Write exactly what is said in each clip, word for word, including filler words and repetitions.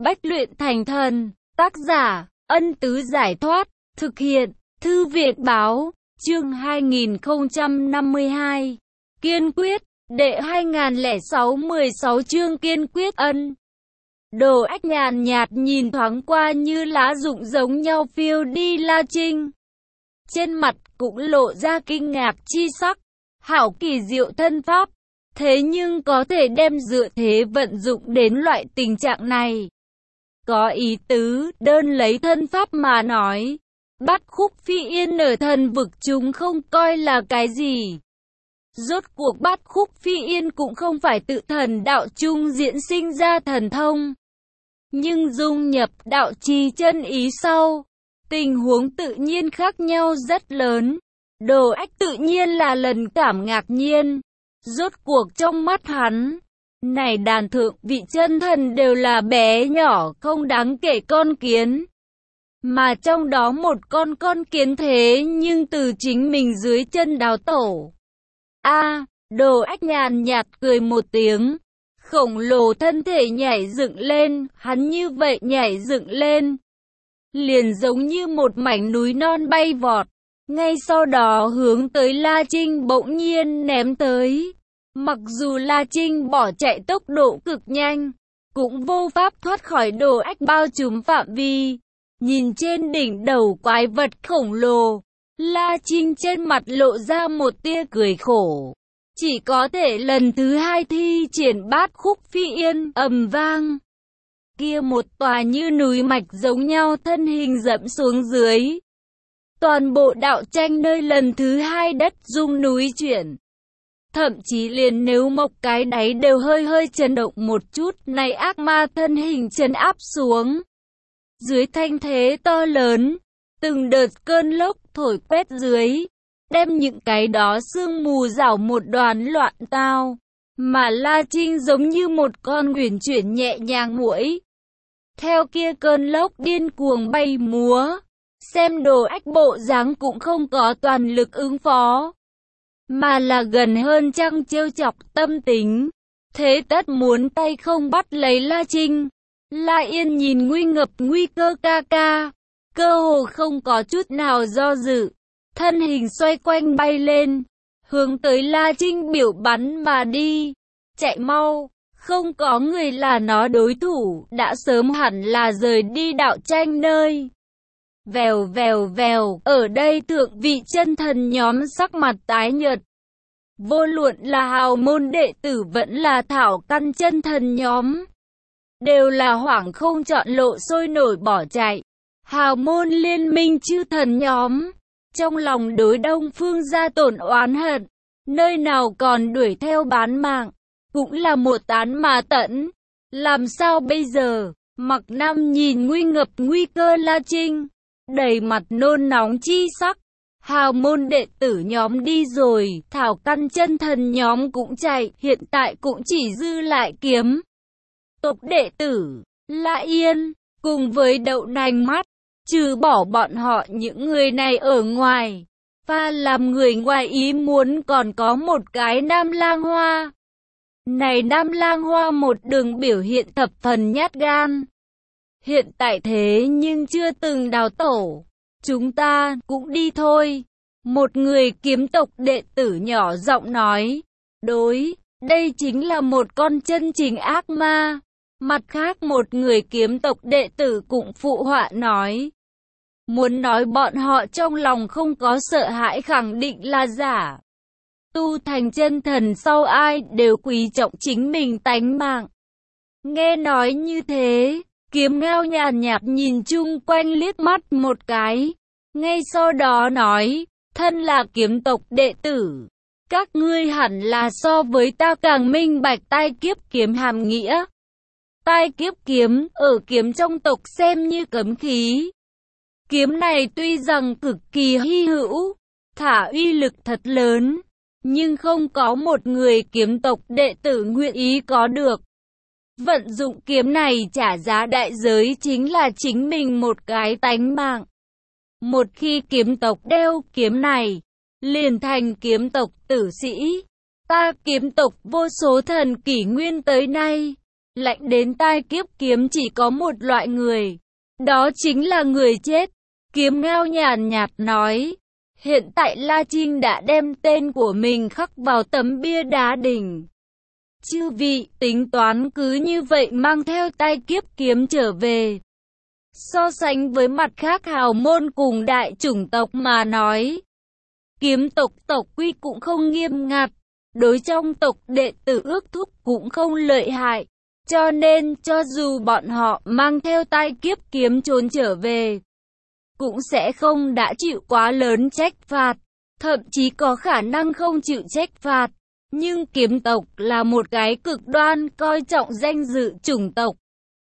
Bách luyện thành thần. Tác giả, Ân Tứ Giải Thoát. Thực hiện, Thư viện Báo. Chương hai nghìn không trăm năm mươi hai. Kiên quyết. Đệ hai nghìn lẻ sáu mười sáu chương kiên quyết ân. Đồ Ách nhàn nhạt nhìn thoáng qua như lá rụng giống nhau phiêu đi La Trinh. Trên mặt cũng lộ ra kinh ngạc chi sắc. Hảo kỳ diệu thân pháp. Thế nhưng có thể đem dựa thế vận dụng đến loại tình trạng này. Có ý tứ, đơn lấy thân pháp mà nói. Bát khúc phi yên ở thần vực chúng không coi là cái gì. Rốt cuộc bát khúc phi yên cũng không phải tự thần đạo chung diễn sinh ra thần thông. Nhưng dung nhập đạo trì chân ý sau, tình huống tự nhiên khác nhau rất lớn. Đồ Ách tự nhiên là lần cảm ngạc nhiên. Rốt cuộc trong mắt hắn, này đàn thượng vị chân thần đều là bé nhỏ không đáng kể con kiến. Mà trong đó một con con kiến thế nhưng từ chính mình dưới chân đào tổ. A, Đồ Ách nhàn nhạt cười một tiếng. Khổng lồ thân thể nhảy dựng lên, hắn như vậy nhảy dựng lên. Liền giống như một mảnh núi non bay vọt. Ngay sau đó hướng tới La Trinh bỗng nhiên ném tới. Mặc dù La Trinh bỏ chạy tốc độ cực nhanh, cũng vô pháp thoát khỏi Đồ Ách bao trùm phạm vi. Nhìn trên đỉnh đầu quái vật khổng lồ, La Trinh trên mặt lộ ra một tia cười khổ. Chỉ có thể lần thứ hai thi triển bát khúc phi yên, ầm vang. Kia một tòa như núi mạch giống nhau thân hình dẫm xuống dưới. Toàn bộ đạo tranh nơi lần thứ hai đất rung núi chuyển. Thậm chí liền nếu mộc cái đáy đều hơi hơi chấn động một chút, này ác ma thân hình trấn áp xuống. Dưới thanh thế to lớn, từng đợt cơn lốc thổi quét dưới, đem những cái đó sương mù rảo một đoàn loạn tao. Mà La Trinh giống như một con uyển chuyển nhẹ nhàng muỗi. Theo kia cơn lốc điên cuồng bay múa, xem Đồ Ách bộ dáng cũng không có toàn lực ứng phó, mà là gần hơn trăng trêu chọc tâm tính. Thế tất muốn tay không bắt lấy La Trinh. La Yên nhìn nguy ngập nguy cơ ca ca, cơ hồ không có chút nào do dự, thân hình xoay quanh bay lên, hướng tới La Trinh biểu bắn mà đi. Chạy mau, không có người là nó đối thủ, đã sớm hẳn là rời đi đạo tranh nơi. Vèo vèo vèo, ở đây thượng vị chân thần nhóm sắc mặt tái nhợt. Vô luận là hào môn đệ tử vẫn là thảo căn chân thần nhóm, đều là hoảng không chọn lộ sôi nổi bỏ chạy. Hào môn liên minh chư thần nhóm, trong lòng đối Đông Phương gia tổn oán hận, nơi nào còn đuổi theo bán mạng, cũng là một tán mà tận. Làm sao bây giờ? Mặc Nam nhìn nguy ngập nguy cơ La Trinh, đầy mặt nôn nóng chi sắc. Hào môn đệ tử nhóm đi rồi, thảo căn chân thần nhóm cũng chạy, hiện tại cũng chỉ dư lại kiếm tộc đệ tử, La Yên, cùng với đậu nành mắt. Trừ bỏ bọn họ những người này ở ngoài, và làm người ngoài ý muốn còn có một cái Nam Lang Hoa. Này Nam Lang Hoa một đường biểu hiện thập phần nhát gan. Hiện tại thế nhưng chưa từng đào tổ. Chúng ta cũng đi thôi. Một người kiếm tộc đệ tử nhỏ giọng nói. Đối, đây chính là một con chân chính ác ma. Mặt khác một người kiếm tộc đệ tử cũng phụ họa nói. Muốn nói bọn họ trong lòng không có sợ hãi khẳng định là giả. Tu thành chân thần sau ai đều quý trọng chính mình tánh mạng. Nghe nói như thế, Kiếm Ngao nhàn nhạt nhìn chung quanh liếc mắt một cái. Ngay sau đó nói, thân là kiếm tộc đệ tử, các ngươi hẳn là so với ta càng minh bạch tai kiếp kiếm hàm nghĩa. Tai kiếp kiếm, ở kiếm trong tộc xem như cấm khí. Kiếm này tuy rằng cực kỳ hy hữu, thả uy lực thật lớn, nhưng không có một người kiếm tộc đệ tử nguyện ý có được. Vận dụng kiếm này trả giá đại giới chính là chính mình một cái tánh mạng. Một khi kiếm tộc đeo kiếm này, liền thành kiếm tộc tử sĩ. Ta kiếm tộc vô số thần kỷ nguyên tới nay, Lạnh đến tai kiếp kiếm chỉ có một loại người. Đó chính là người chết. Kiếm Ngao nhàn nhạt nói. Hiện tại La Trinh đã đem tên của mình khắc vào tấm bia đá đỉnh. Chư vị tính toán cứ như vậy mang theo tai kiếp kiếm trở về. So sánh với mặt khác hào môn cùng đại chủng tộc mà nói, kiếm tộc tộc quy cũng không nghiêm ngặt, đối trong tộc đệ tử ước thúc cũng không lợi hại, cho nên cho dù bọn họ mang theo tai kiếp kiếm trốn trở về, cũng sẽ không đã chịu quá lớn trách phạt, thậm chí có khả năng không chịu trách phạt. Nhưng kiếm tộc là một cái cực đoan coi trọng danh dự chủng tộc.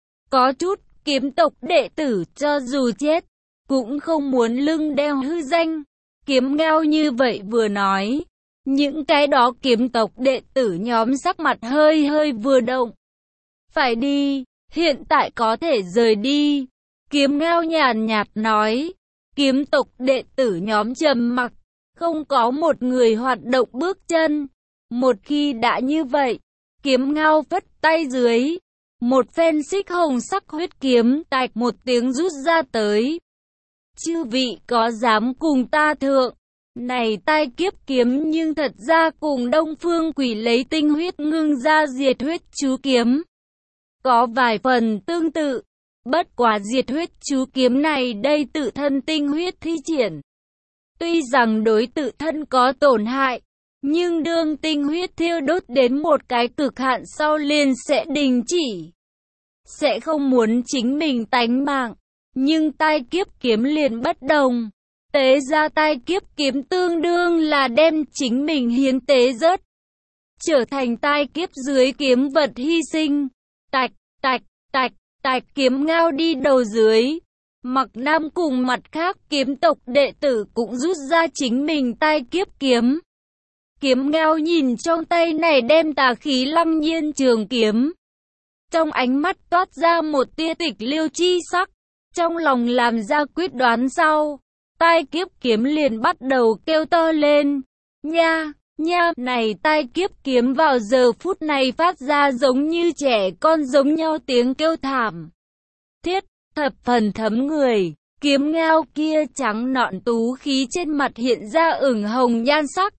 Có chút kiếm tộc đệ tử cho dù chết, cũng không muốn lưng đeo hư danh. Kiếm Ngao như vậy vừa nói, những cái đó kiếm tộc đệ tử nhóm sắc mặt hơi hơi vừa động. Phải đi, hiện tại có thể rời đi. Kiếm Ngao nhàn nhạt nói, kiếm tộc đệ tử nhóm trầm mặc, không có một người hoạt động bước chân. Một khi đã như vậy, Kiếm Ngao vất tay dưới, một phen xích hồng sắc huyết kiếm tạch một tiếng rút ra tới. Chư vị có dám cùng ta thượng? Này tai kiếp kiếm nhưng thật ra cùng Đông Phương Quỷ lấy tinh huyết ngưng ra diệt huyết chú kiếm. Có vài phần tương tự, bất quá diệt huyết chú kiếm này đây tự thân tinh huyết thi triển. Tuy rằng đối tự thân có tổn hại, nhưng đương tinh huyết thiêu đốt đến một cái cực hạn sau liền sẽ đình chỉ. Sẽ không muốn chính mình tánh mạng, nhưng tai kiếp kiếm liền bất đồng. Tế ra tai kiếp kiếm tương đương là đem chính mình hiến tế rớt, trở thành tai kiếp dưới kiếm vật hy sinh. Tạch, tạch, tạch, tạch Kiếm Ngao đi đầu dưới. Mặc Nam cùng mặt khác kiếm tộc đệ tử cũng rút ra chính mình tai kiếp kiếm. Kiếm Ngao nhìn trong tay này đem tà khí lăng nhiên trường kiếm. Trong ánh mắt toát ra một tia tịch liêu chi sắc. Trong lòng làm ra quyết đoán sau. Tai kiếp kiếm liền bắt đầu kêu to lên. Nha, nha, này tai kiếp kiếm vào giờ phút này phát ra giống như trẻ con giống nhau tiếng kêu thảm thiết, thập phần thấm người. Kiếm Ngao kia trắng nõn tú khí trên mặt hiện ra ửng hồng nhan sắc.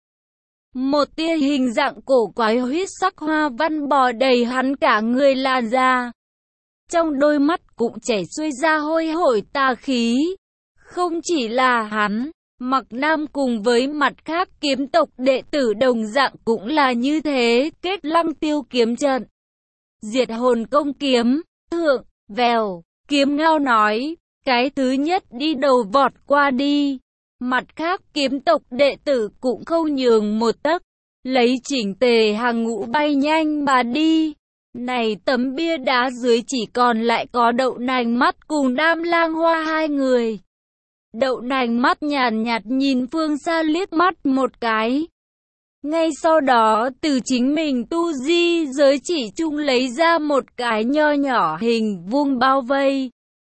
Một tia hình dạng cổ quái huyết sắc hoa văn bò đầy hắn cả người làn da. Trong đôi mắt cũng chảy xuôi ra hôi hổi tà khí. Không chỉ là hắn, Mặc Nam cùng với mặt khác kiếm tộc đệ tử đồng dạng cũng là như thế. Kết Lăng Tiêu kiếm trận, diệt hồn công kiếm, thượng, vèo. Kiếm Ngao nói, cái thứ nhất đi đầu vọt qua đi. Mặt khác kiếm tộc đệ tử cũng không nhường một tấc, lấy chỉnh tề hàng ngũ bay nhanh mà đi. Này tấm bia đá dưới chỉ còn lại có Đậu Nành Mắt cùng Đam Lang Hoa hai người. Đậu Nành Mắt nhàn nhạt nhìn phương xa liếc mắt một cái. Ngay sau đó từ chính mình tu di giới chỉ chung lấy ra một cái nho nhỏ hình vuông bao vây.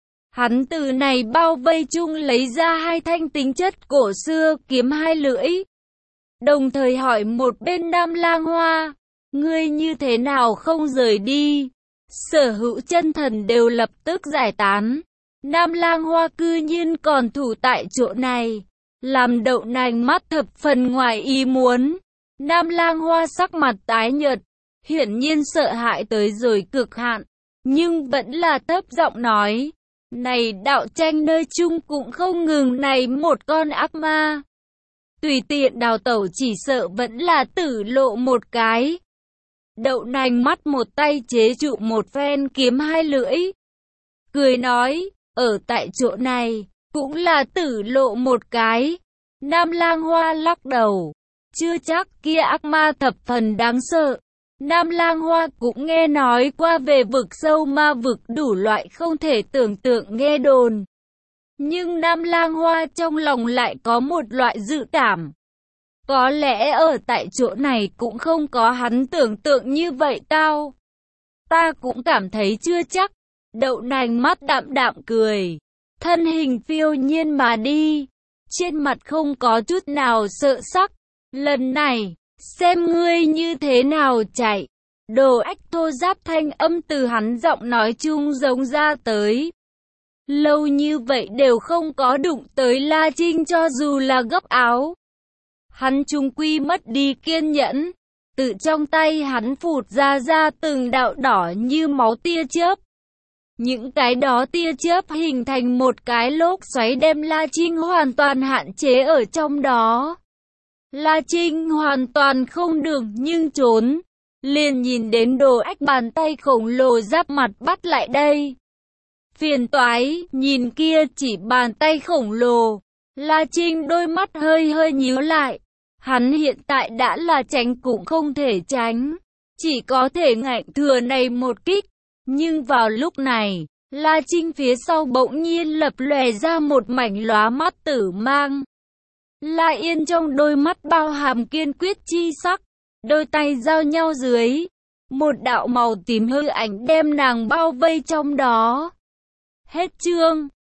Hắn từ này bao vây chung lấy ra hai thanh tính chất cổ xưa kiếm hai lưỡi. Đồng thời hỏi một bên Đam Lang Hoa, ngươi như thế nào không rời đi? Sở hữu chân thần đều lập tức giải tán. Đam Lang Hoa cư nhiên còn thủ tại chỗ này, làm Đậu Nành Mắt thập phần ngoài ý muốn. Đam Lang Hoa sắc mặt tái nhợt, hiển nhiên sợ hãi tới rồi cực hạn, nhưng vẫn là thấp giọng nói, này đạo tranh nơi chung cũng không ngừng này một con ác ma. Tùy tiện đào tẩu chỉ sợ vẫn là tử lộ một cái. Đậu Nành Mắt một tay chế trụ một phen kiếm hai lưỡi, cười nói, ở tại chỗ này, cũng là tử lộ một cái. Đam Lang Hoa lắc đầu, chưa chắc, kia ác ma thập phần đáng sợ. Đam Lang Hoa cũng nghe nói qua về vực sâu ma vực đủ loại không thể tưởng tượng nghe đồn. Nhưng Đam Lang Hoa trong lòng lại có một loại dự cảm. Có lẽ ở tại chỗ này cũng không có hắn tưởng tượng như vậy tao. Ta cũng cảm thấy chưa chắc. Đậu Nành Mắt đạm đạm cười, thân hình phiêu nhiên mà đi, trên mặt không có chút nào sợ sắc. Lần này, xem ngươi như thế nào chạy. Đồ ách thô ráp thanh âm từ hắn giọng nói chung giống ra tới. Lâu như vậy đều không có đụng tới La Trinh cho dù là gấp áo. Hắn chung quy mất đi kiên nhẫn. Tự trong tay hắn phụt ra ra từng đạo đỏ như máu tia chớp. Những cái đó tia chớp hình thành một cái lốc xoáy đem La Trinh hoàn toàn hạn chế ở trong đó. La Trinh hoàn toàn không được nhưng trốn. Liền nhìn đến Đồ Ách bàn tay khổng lồ giáp mặt bắt lại đây. Phiền toái, nhìn kia chỉ bàn tay khổng lồ. La Trinh đôi mắt hơi hơi nhíu lại. Hắn hiện tại đã là tránh cũng không thể tránh. Chỉ có thể ngạnh thừa này một kích. Nhưng vào lúc này, La Trinh phía sau bỗng nhiên lập lòe ra một mảnh lóa mắt tử mang. La Yên trong đôi mắt bao hàm kiên quyết chi sắc. Đôi tay giao nhau dưới. Một đạo màu tím hư ảnh đem nàng bao vây trong đó. Hết chương.